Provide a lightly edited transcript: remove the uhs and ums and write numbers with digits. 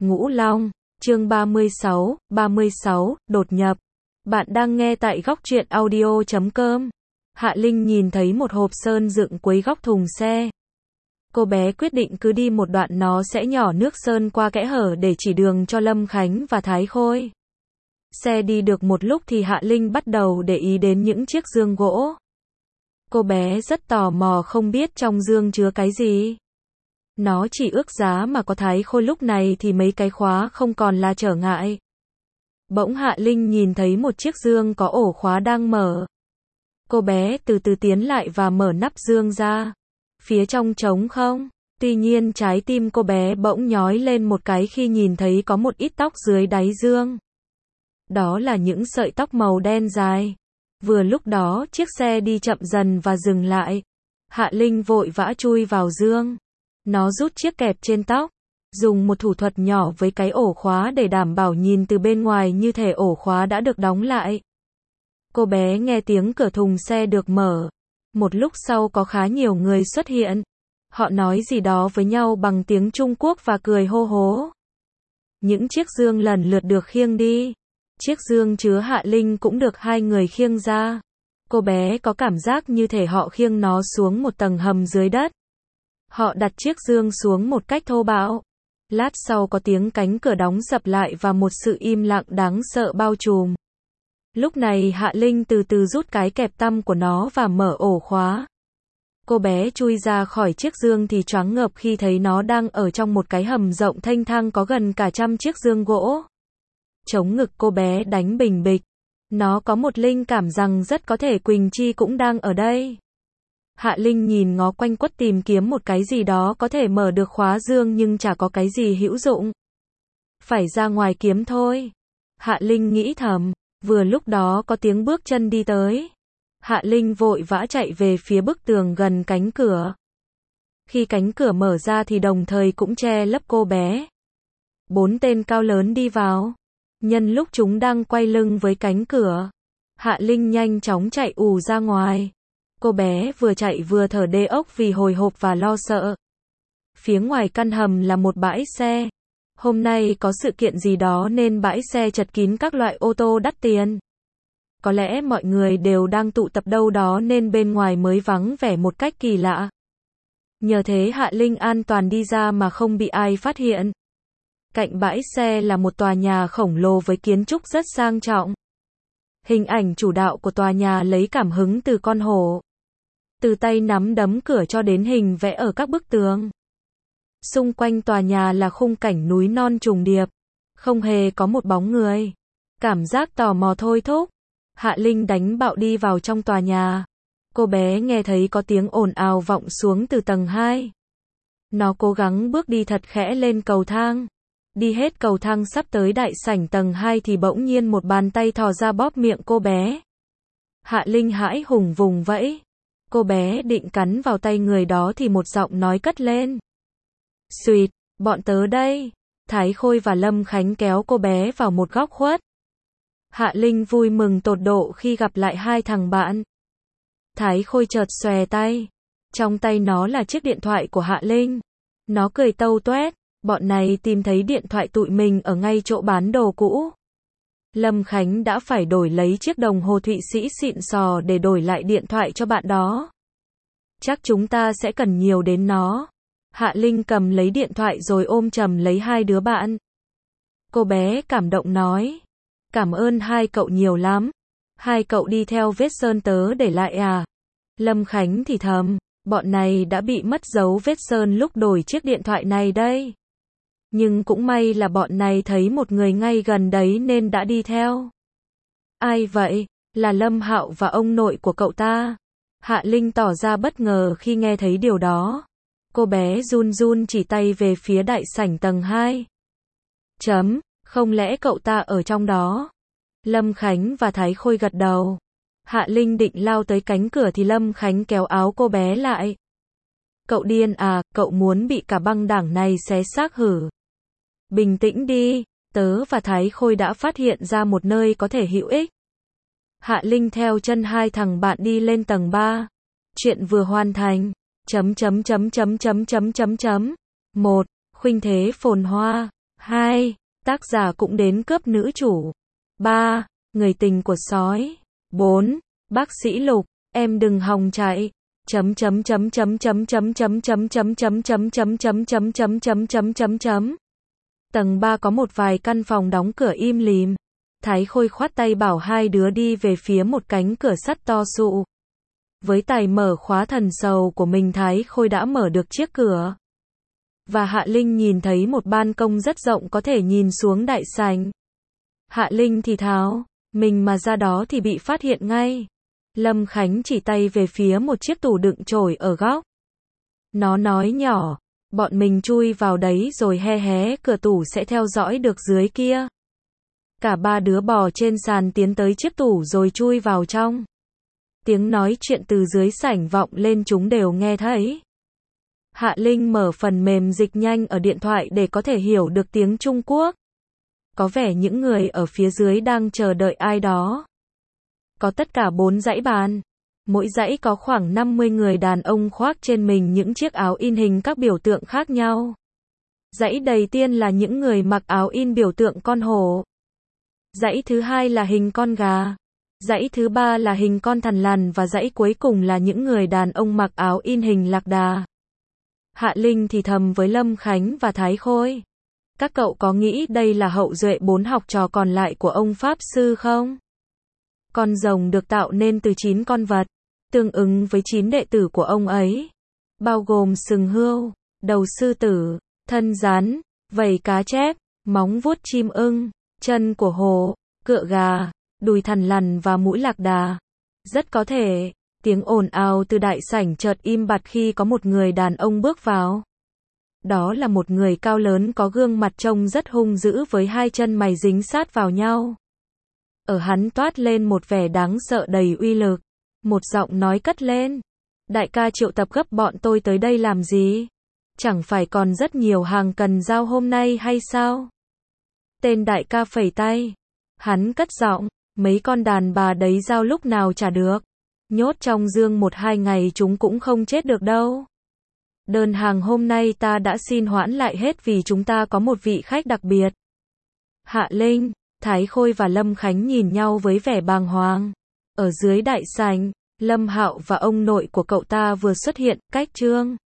Ngũ Long, chương 36, đột nhập. Bạn đang nghe tại góc truyện audio.com. Hạ Linh nhìn thấy một hộp sơn dựng cuối góc thùng xe. Cô bé quyết định cứ đi một đoạn nó sẽ nhỏ nước sơn qua kẽ hở để chỉ đường cho Lâm Khánh và Thái Khôi. Xe đi được một lúc thì Hạ Linh bắt đầu để ý đến những chiếc dương gỗ. Cô bé rất tò mò không biết trong dương chứa cái gì. Nó chỉ ước giá mà có Thái Khôi lúc này thì mấy cái khóa không còn là trở ngại. Bỗng Hạ Linh nhìn thấy một chiếc dương có ổ khóa đang mở. Cô bé từ từ tiến lại và mở nắp dương ra. Phía trong trống không. Tuy nhiên trái tim cô bé bỗng nhói lên một cái khi nhìn thấy có một ít tóc dưới đáy dương. Đó là những sợi tóc màu đen dài. Vừa lúc đó chiếc xe đi chậm dần và dừng lại. Hạ Linh vội vã chui vào dương. Nó rút chiếc kẹp trên tóc, dùng một thủ thuật nhỏ với cái ổ khóa để đảm bảo nhìn từ bên ngoài như thể ổ khóa đã được đóng lại. Cô bé nghe tiếng cửa thùng xe được mở. Một lúc sau có khá nhiều người xuất hiện. Họ nói gì đó với nhau bằng tiếng Trung Quốc và cười hô hố. Những chiếc dương lần lượt được khiêng đi. Chiếc dương chứa Hạ Linh cũng được hai người khiêng ra. Cô bé có cảm giác như thể họ khiêng nó xuống một tầng hầm dưới đất. Họ đặt chiếc dương xuống một cách thô bạo. Lát sau có tiếng cánh cửa đóng sập lại và một sự im lặng đáng sợ bao trùm. Lúc này Hạ Linh từ từ rút cái kẹp tăm của nó và mở ổ khóa. Cô bé chui ra khỏi chiếc dương thì choáng ngợp khi thấy nó đang ở trong một cái hầm rộng thênh thang có gần cả 100 chiếc dương gỗ. Chống ngực cô bé đánh bình bịch. Nó có một linh cảm rằng rất có thể Quỳnh Chi cũng đang ở đây. Hạ Linh nhìn ngó quanh quất tìm kiếm một cái gì đó có thể mở được khóa dương nhưng chả có cái gì hữu dụng. Phải ra ngoài kiếm thôi. Hạ Linh nghĩ thầm. Vừa lúc đó có tiếng bước chân đi tới. Hạ Linh vội vã chạy về phía bức tường gần cánh cửa. Khi cánh cửa mở ra thì đồng thời cũng che lấp cô bé. 4 tên cao lớn đi vào. Nhân lúc chúng đang quay lưng với cánh cửa, Hạ Linh nhanh chóng chạy ù ra ngoài. Cô bé vừa chạy vừa thở đê ốc vì hồi hộp và lo sợ. Phía ngoài căn hầm là một bãi xe. Hôm nay có sự kiện gì đó nên bãi xe chật kín các loại ô tô đắt tiền. Có lẽ mọi người đều đang tụ tập đâu đó nên bên ngoài mới vắng vẻ một cách kỳ lạ. Nhờ thế Hạ Linh an toàn đi ra mà không bị ai phát hiện. Cạnh bãi xe là một tòa nhà khổng lồ với kiến trúc rất sang trọng. Hình ảnh chủ đạo của tòa nhà lấy cảm hứng từ con hổ. Từ tay nắm đấm cửa cho đến hình vẽ ở các bức tường. Xung quanh tòa nhà là khung cảnh núi non trùng điệp. Không hề có một bóng người. Cảm giác tò mò thôi thúc. Hạ Linh đánh bạo đi vào trong tòa nhà. Cô bé nghe thấy có tiếng ồn ào vọng xuống từ tầng 2. Nó cố gắng bước đi thật khẽ lên cầu thang. Đi hết cầu thang sắp tới đại sảnh tầng 2 thì bỗng nhiên một bàn tay thò ra bóp miệng cô bé. Hạ Linh hãi hùng vùng vẫy. Cô bé định cắn vào tay người đó thì một giọng nói cất lên. Xuyệt, bọn tớ đây. Thái Khôi và Lâm Khánh kéo cô bé vào một góc khuất. Hạ Linh vui mừng tột độ khi gặp lại hai thằng bạn. Thái Khôi chợt xòe tay. Trong tay nó là chiếc điện thoại của Hạ Linh. Nó cười tâu toét. Bọn này tìm thấy điện thoại tụi mình ở ngay chỗ bán đồ cũ. Lâm Khánh đã phải đổi lấy chiếc đồng hồ Thụy Sĩ xịn sò để đổi lại điện thoại cho bạn đó. Chắc chúng ta sẽ cần nhiều đến nó. Hạ Linh cầm lấy điện thoại rồi ôm chầm lấy hai đứa bạn. Cô bé cảm động nói. Cảm ơn hai cậu nhiều lắm. Hai cậu đi theo vết sơn tớ để lại à? Lâm Khánh thì thầm. Bọn này đã bị mất dấu vết sơn lúc đổi chiếc điện thoại này đây. Nhưng cũng may là bọn này thấy một người ngay gần đấy nên đã đi theo. Ai vậy? Là Lâm Hạo và ông nội của cậu ta. Hạ Linh tỏ ra bất ngờ khi nghe thấy điều đó. Cô bé run run chỉ tay về phía đại sảnh tầng 2. Không lẽ cậu ta ở trong đó? Lâm Khánh và Thái Khôi gật đầu. Hạ Linh định lao tới cánh cửa thì Lâm Khánh kéo áo cô bé lại. Cậu điên à, cậu muốn bị cả băng đảng này xé xác hử? Bình tĩnh đi, tớ và Thái Khôi đã phát hiện ra một nơi có thể hữu ích. Hạ Linh theo chân hai thằng bạn đi lên tầng 3. Chuyện vừa hoàn thành. 1. Khuynh thế phồn hoa. 2. Tác giả cũng đến cướp nữ chủ. 3. Người tình của sói. 4. Bác sĩ Lục, em đừng hòng chạy. Tầng 3 có một vài căn phòng đóng cửa im lìm. Thái Khôi khoát tay bảo hai đứa đi về phía một cánh cửa sắt to sụ. Với tài mở khóa thần sầu của mình, Thái Khôi đã mở được chiếc cửa. Và Hạ Linh nhìn thấy một ban công rất rộng có thể nhìn xuống đại sảnh. Hạ Linh thì thào, mình mà ra đó thì bị phát hiện ngay. Lâm Khánh chỉ tay về phía một chiếc tủ đựng chổi ở góc. Nó nói nhỏ, bọn mình chui vào đấy rồi hé cửa tủ sẽ theo dõi được dưới kia. Cả ba đứa bò trên sàn tiến tới chiếc tủ rồi chui vào trong. Tiếng nói chuyện từ dưới sảnh vọng lên, chúng đều nghe thấy. Hạ Linh mở phần mềm dịch nhanh ở điện thoại để có thể hiểu được tiếng Trung Quốc. Có vẻ những người ở phía dưới đang chờ đợi ai đó. Có tất cả 4 dãy bàn. Mỗi dãy có khoảng 50 người đàn ông khoác trên mình những chiếc áo in hình các biểu tượng khác nhau. Dãy đầu tiên là những người mặc áo in biểu tượng con hổ. Dãy thứ hai là hình con gà. Dãy thứ ba là hình con thằn lằn và dãy cuối cùng là những người đàn ông mặc áo in hình lạc đà. Hạ Linh thì thầm với Lâm Khánh và Thái Khôi. Các cậu có nghĩ đây là hậu duệ 4 học trò còn lại của ông Pháp Sư không? Con rồng được tạo nên từ 9 con vật, tương ứng với 9 đệ tử của ông ấy. Bao gồm sừng hươu, đầu sư tử, thân rắn, vảy cá chép, móng vuốt chim ưng, chân của hổ, cựa gà, đùi thằn lằn và mũi lạc đà. Rất có thể, tiếng ồn ào từ đại sảnh chợt im bặt khi có một người đàn ông bước vào. Đó là một người cao lớn có gương mặt trông rất hung dữ với hai chân mày dính sát vào nhau. Ở hắn toát lên một vẻ đáng sợ đầy uy lực. Một giọng nói cất lên. Đại ca triệu tập gấp bọn tôi tới đây làm gì? Chẳng phải còn rất nhiều hàng cần giao hôm nay hay sao? Tên đại ca phẩy tay. Hắn cất giọng. Mấy con đàn bà đấy giao lúc nào trả được? Nhốt trong dương 1-2 ngày chúng cũng không chết được đâu. Đơn hàng hôm nay ta đã xin hoãn lại hết vì chúng ta có một vị khách đặc biệt. Hạ Linh, Thái Khôi và Lâm Khánh nhìn nhau với vẻ bàng hoàng. Ở dưới đại sảnh, Lâm Hạo và ông nội của cậu ta vừa xuất hiện, cách Trương